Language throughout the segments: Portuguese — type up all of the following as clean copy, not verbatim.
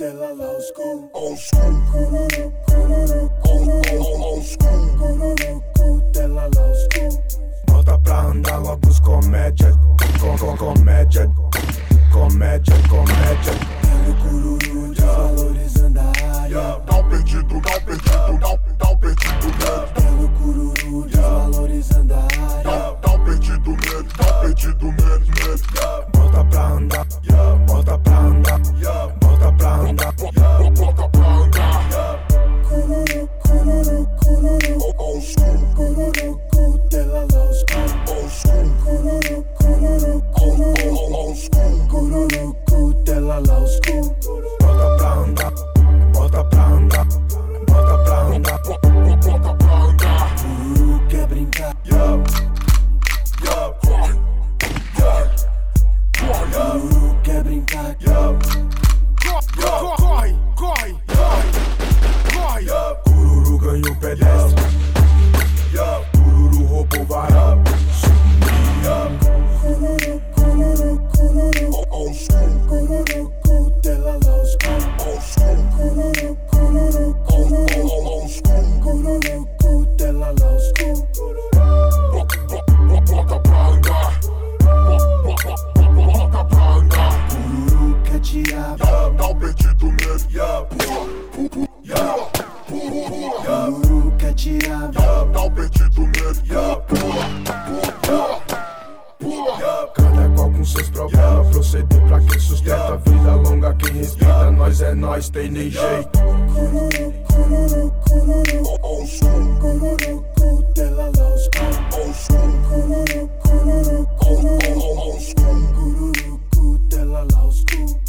Tela lá old school, cururu, cururu, old school, cururu, tela lá old school. Bota pra andar logo os comédia, comédia, comédia, comédia. Pelo cururu desvalorizando a área. Dá um perdido, dá um perdido, dá um perdido mesmo. Pelo cururu desvalorizando a área. Dá um perdido mesmo, dá um perdido mesmo. Bota pra andar, bota pra andar, bota pra andar, Bota pra andar. Cururu, cururu, cururu, Old school, cururu, tela lá old school. old school, Cururu, cururu, cururu, old school. cururu, tela lá old school. bota pra andar, bota pra andar, bota pra andar. Bota pra andar. Cururu quer brincar. Cururu quer brincar. Corre, corre, corre. Cururu ganhou pedestre, cururu roubou varal. Cururu, cururu, cururu, Old school, cururu, tela lá old school. old school, Cururu, cururu, old school. cururu, tela lá old school. Bota pra andar. Bota pra andar. Cururu quer tirar. Dá um perdido mesmo. Cururu quer tirar. Dá um perdido mesmo. Cada qual com seus problemas, proceder pra quem sustenta. Vida longa, quem respeita, nós é nós, tem nem jeito. Cururu, cururu, cururu, Old school, cururu, tela lá old school. old school, Cururu, cururu, old school. cururu, tela lá old school.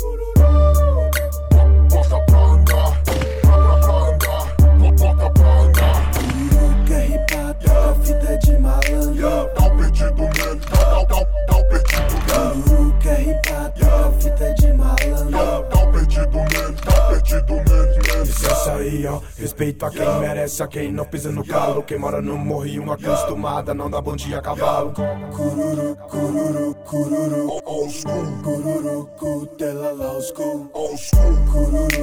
Bota pra andar. Bota pra andar. Bota pra andar. Cururu quer ripar, toca fita de malandro. Dá um perdido mesmo. Dá um perdido mesmo. Cururu quer ripar, toca fita de malandro. Dá um perdido mesmo. Dá um perdido mesmo. Licença aí, ó. Respeito a quem merece, a quem não pisa no calo. Quem mora no morrinho acostumada, não dá bom dia a cavalo. Cururu, cururu, cururu, Old school, cururu, tela lá old school. old school, Cururu,